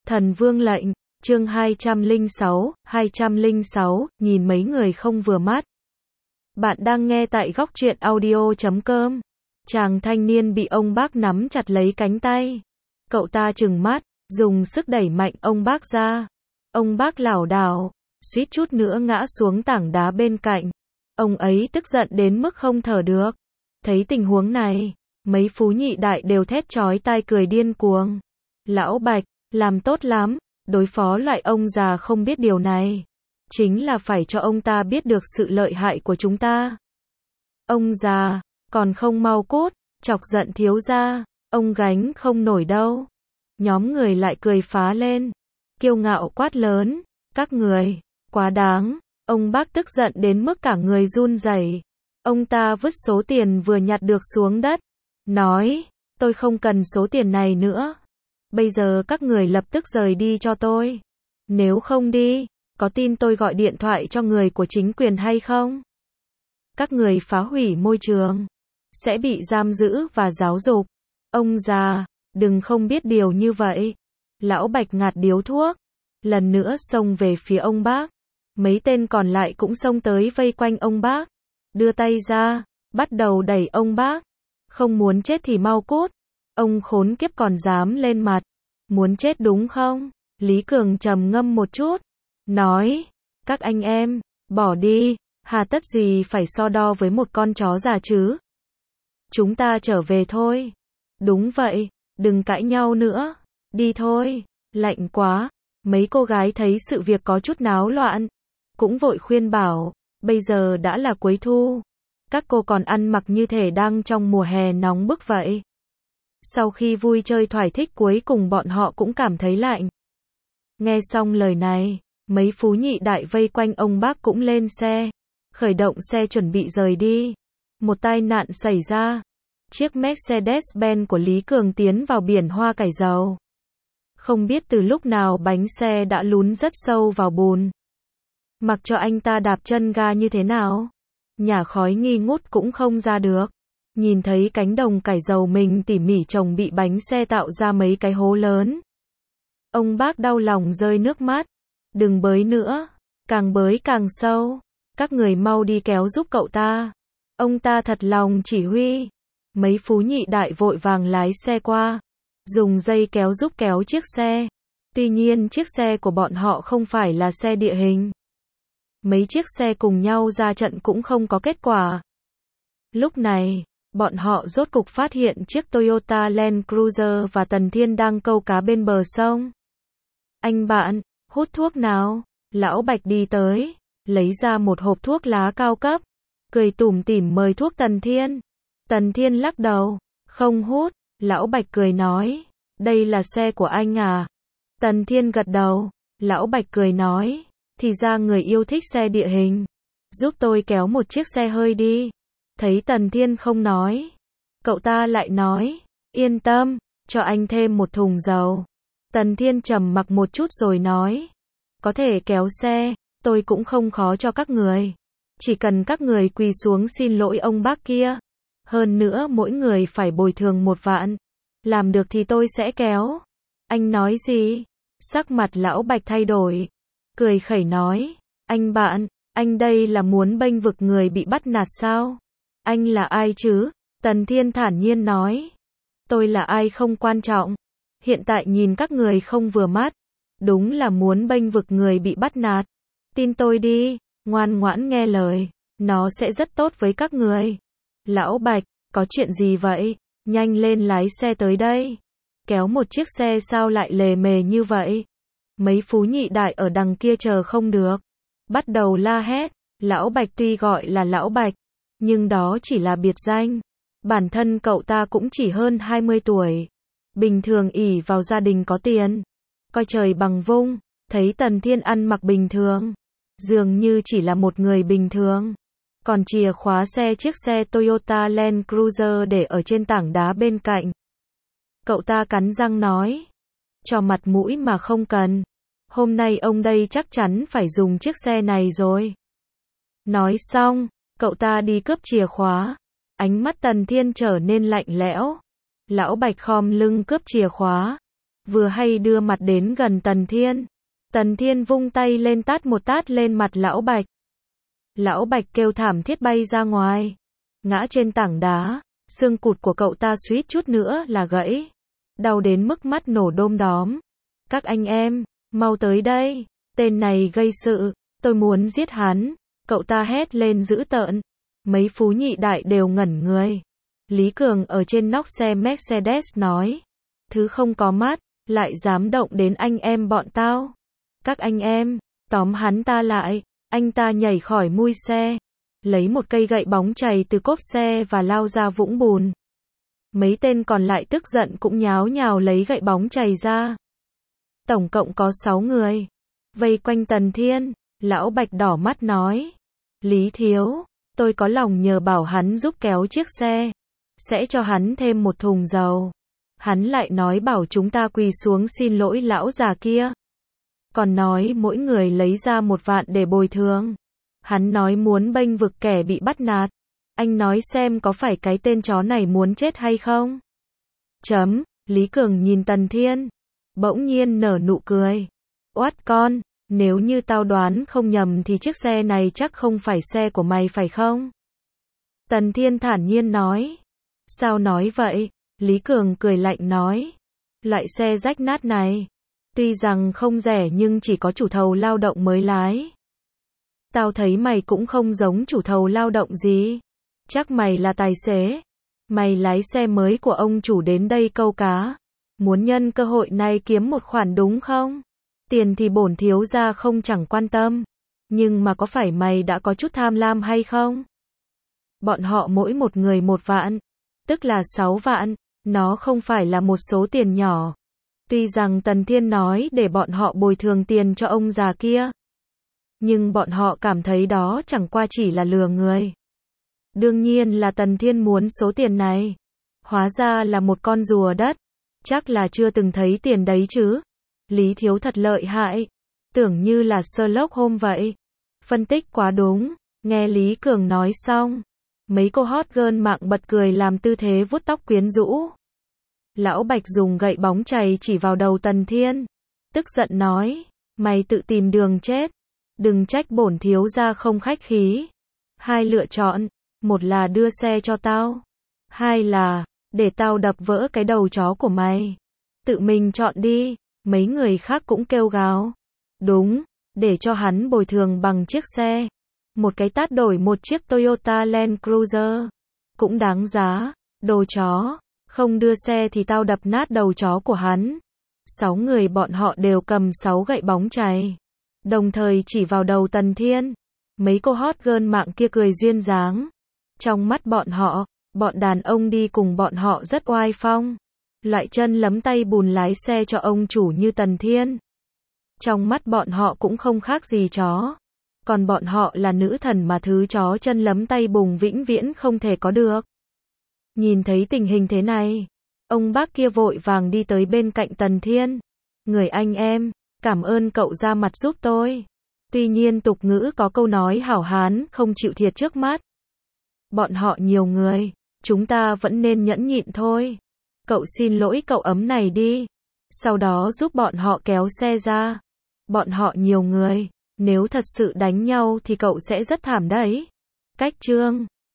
Thần Vương lệnh, chương 206, nhìn mấy người không vừa mắt. Bạn đang nghe tại góc truyện audio.com. Chàng thanh niên bị ông bác nắm chặt lấy cánh tay. Cậu ta trừng mắt, dùng sức đẩy mạnh ông bác ra. Ông bác lảo đảo, suýt chút nữa ngã xuống tảng đá bên cạnh. Ông ấy tức giận đến mức không thở được. Thấy tình huống này, mấy phú nhị đại đều thét chói tai cười điên cuồng. Lão Bạch, làm tốt lắm, đối phó loại ông già không biết điều này. Chính là phải cho ông ta biết được sự lợi hại của chúng ta. Ông già, còn không mau cút, chọc giận thiếu gia, ông gánh không nổi đâu. Nhóm người lại cười phá lên, kiêu ngạo quát lớn, các người, quá đáng. Ông bác tức giận đến mức cả người run rẩy. Ông ta vứt số tiền vừa nhặt được xuống đất, nói, tôi không cần số tiền này nữa. Bây giờ các người lập tức rời đi cho tôi. Nếu không đi, có tin tôi gọi điện thoại cho người của chính quyền hay không? Các người phá hủy môi trường, sẽ bị giam giữ và giáo dục. Ông già, đừng không biết điều như vậy. Lão Bạch ngạt điếu thuốc, lần nữa xông về phía ông bác. Mấy tên còn lại cũng xông tới vây quanh ông bác, đưa tay ra, bắt đầu đẩy ông bác. Không muốn chết thì mau cút. Ông khốn kiếp còn dám lên mặt. Muốn chết đúng không? Lý Cường trầm ngâm một chút, nói, các anh em, bỏ đi, hà tất gì phải so đo với một con chó già chứ? Chúng ta trở về thôi. Đúng vậy, đừng cãi nhau nữa, đi thôi, lạnh quá. Mấy cô gái thấy sự việc có chút náo loạn, cũng vội khuyên bảo, bây giờ đã là cuối thu, các cô còn ăn mặc như thể đang trong mùa hè nóng bức vậy. Sau khi vui chơi thỏa thích cuối cùng bọn họ cũng cảm thấy lạnh. Nghe xong lời này, mấy phú nhị đại vây quanh ông bác cũng lên xe, khởi động xe chuẩn bị rời đi. Một tai nạn xảy ra, chiếc Mercedes-Benz của Lý Cường tiến vào biển hoa cải dầu. Không biết từ lúc nào bánh xe đã lún rất sâu vào bùn. Mặc cho anh ta đạp chân ga như thế nào, nhả khói nghi ngút cũng không ra được. Nhìn thấy cánh đồng cải dầu mình tỉ mỉ trồng bị bánh xe tạo ra mấy cái hố lớn. Ông bác đau lòng rơi nước mắt. Đừng bới nữa, càng bới càng sâu. Các người mau đi kéo giúp cậu ta. Ông ta thật lòng chỉ huy. Mấy phú nhị đại vội vàng lái xe qua, dùng dây kéo giúp kéo chiếc xe. Tuy nhiên chiếc xe của bọn họ không phải là xe địa hình. Mấy chiếc xe cùng nhau ra trận cũng không có kết quả. Lúc này, bọn họ rốt cục phát hiện chiếc Toyota Land Cruiser và Tần Thiên đang câu cá bên bờ sông. Anh bạn, hút thuốc nào? Lão Bạch đi tới, lấy ra một hộp thuốc lá cao cấp, cười tủm tỉm mời thuốc Tần Thiên. Tần Thiên lắc đầu, không hút. Lão Bạch cười nói, đây là xe của anh à? Tần Thiên gật đầu. Lão Bạch cười nói, thì ra người yêu thích xe địa hình, giúp tôi kéo một chiếc xe hơi đi. Thấy Tần Thiên không nói, cậu ta lại nói, yên tâm, cho anh thêm một thùng dầu. Tần Thiên trầm mặc một chút rồi nói, có thể kéo xe, tôi cũng không khó cho các người. Chỉ cần các người quỳ xuống xin lỗi ông bác kia. Hơn nữa mỗi người phải bồi thường 1 vạn. Làm được thì tôi sẽ kéo. Anh nói gì? Sắc mặt lão Bạch thay đổi. Cười khẩy nói, anh bạn, anh đây là muốn bênh vực người bị bắt nạt sao? Anh là ai chứ? Tần Thiên thản nhiên nói, tôi là ai không quan trọng. Hiện tại nhìn các người không vừa mắt, đúng là muốn bênh vực người bị bắt nạt. Tin tôi đi, ngoan ngoãn nghe lời, nó sẽ rất tốt với các người. Lão Bạch, có chuyện gì vậy? Nhanh lên lái xe tới đây. Kéo một chiếc xe sao lại lề mề như vậy? Mấy phú nhị đại ở đằng kia chờ không được, bắt đầu la hét. Lão Bạch tuy gọi là Lão Bạch, nhưng đó chỉ là biệt danh. Bản thân cậu ta cũng chỉ hơn 20 tuổi. Bình thường ỷ vào gia đình có tiền, coi trời bằng vung. Thấy Tần Thiên ăn mặc bình thường, dường như chỉ là một người bình thường. Còn chìa khóa xe chiếc xe Toyota Land Cruiser để ở trên tảng đá bên cạnh. Cậu ta cắn răng nói, cho mặt mũi mà không cần. Hôm nay ông đây chắc chắn phải dùng chiếc xe này rồi. Nói xong, cậu ta đi cướp chìa khóa. Ánh mắt Tần Thiên trở nên lạnh lẽo. Lão Bạch khom lưng cướp chìa khóa, vừa hay đưa mặt đến gần Tần Thiên. Tần Thiên vung tay lên tát một tát lên mặt Lão Bạch. Lão Bạch kêu thảm thiết bay ra ngoài, ngã trên tảng đá, xương cụt của cậu ta suýt chút nữa là gãy, đau đến mức mắt nổ đom đóm. Các anh em, mau tới đây, tên này gây sự, tôi muốn giết hắn, cậu ta hét lên dữ tợn. Mấy phú nhị đại đều ngẩn người. Lý Cường ở trên nóc xe Mercedes nói, thứ không có mắt, lại dám động đến anh em bọn tao. Các anh em, tóm hắn ta lại. Anh ta nhảy khỏi mui xe, lấy một cây gậy bóng chày từ cốp xe và lao ra vũng bùn. Mấy tên còn lại tức giận cũng nháo nhào lấy gậy bóng chày ra. Tổng cộng có 6 người. Vây quanh Tần Thiên, Lão Bạch đỏ mắt nói. Lý thiếu, tôi có lòng nhờ bảo hắn giúp kéo chiếc xe. Sẽ cho hắn thêm một thùng dầu. Hắn lại nói bảo chúng ta quỳ xuống xin lỗi lão già kia. Còn nói mỗi người lấy ra 1 vạn để bồi thường. Hắn nói muốn bênh vực kẻ bị bắt nạt. Anh nói xem có phải cái tên chó này muốn chết hay không? Lý Cường nhìn Tần Thiên, bỗng nhiên nở nụ cười. Oát con, nếu như tao đoán không nhầm thì chiếc xe này chắc không phải xe của mày phải không? Tần Thiên thản nhiên nói. Sao nói vậy? Lý Cường cười lạnh nói. Loại xe rách nát này, tuy rằng không rẻ nhưng chỉ có chủ thầu lao động mới lái. Tao thấy mày cũng không giống chủ thầu lao động gì. Chắc mày là tài xế. Mày lái xe mới của ông chủ đến đây câu cá. Muốn nhân cơ hội này kiếm một khoản đúng không? Tiền thì bổn thiếu gia không chẳng quan tâm. Nhưng mà có phải mày đã có chút tham lam hay không? Bọn họ mỗi một người 1 vạn. Tức là 6 vạn. Nó không phải là một số tiền nhỏ. Tuy rằng Tần Thiên nói để bọn họ bồi thường tiền cho ông già kia. Nhưng bọn họ cảm thấy đó chẳng qua chỉ là lừa người. Đương nhiên là Tần Thiên muốn số tiền này. Hóa ra là một con rùa đất. Chắc là chưa từng thấy tiền đấy chứ. Lý thiếu thật lợi hại. Tưởng như là Sherlock Holmes vậy. Phân tích quá đúng. Nghe Lý Cường nói xong, mấy cô hot girl mạng bật cười làm tư thế vuốt tóc quyến rũ. Lão Bạch dùng gậy bóng chày chỉ vào đầu Tần Thiên. Tức giận nói, mày tự tìm đường chết. Đừng trách bổn thiếu gia không khách khí. 2 lựa chọn, 1 là đưa xe cho tao. 2 là, để tao đập vỡ cái đầu chó của mày. Tự mình chọn đi. Mấy người khác cũng kêu gào. Đúng, để cho hắn bồi thường bằng chiếc xe. Một cái tát đổi một chiếc Toyota Land Cruiser. Cũng đáng giá. Đồ chó. Không đưa xe thì tao đập nát đầu chó của hắn. 6 người bọn họ đều cầm 6 gậy bóng chày. Đồng thời chỉ vào đầu Tần Thiên. Mấy cô hot girl mạng kia cười duyên dáng. Trong mắt bọn họ, bọn đàn ông đi cùng bọn họ rất oai phong. Loại chân lấm tay bùn lái xe cho ông chủ như Tần Thiên. Trong mắt bọn họ cũng không khác gì chó. Còn bọn họ là nữ thần mà thứ chó chân lấm tay bùn vĩnh viễn không thể có được. Nhìn thấy tình hình thế này, ông bác kia vội vàng đi tới bên cạnh Tần Thiên. Người anh em, cảm ơn cậu ra mặt giúp tôi. Tuy nhiên tục ngữ có câu nói hảo hán không chịu thiệt trước mắt. Bọn họ nhiều người, chúng ta vẫn nên nhẫn nhịn thôi. Cậu xin lỗi cậu ấm này đi. Sau đó giúp bọn họ kéo xe ra. Bọn họ nhiều người, nếu thật sự đánh nhau thì cậu sẽ rất thảm đấy. Cách chương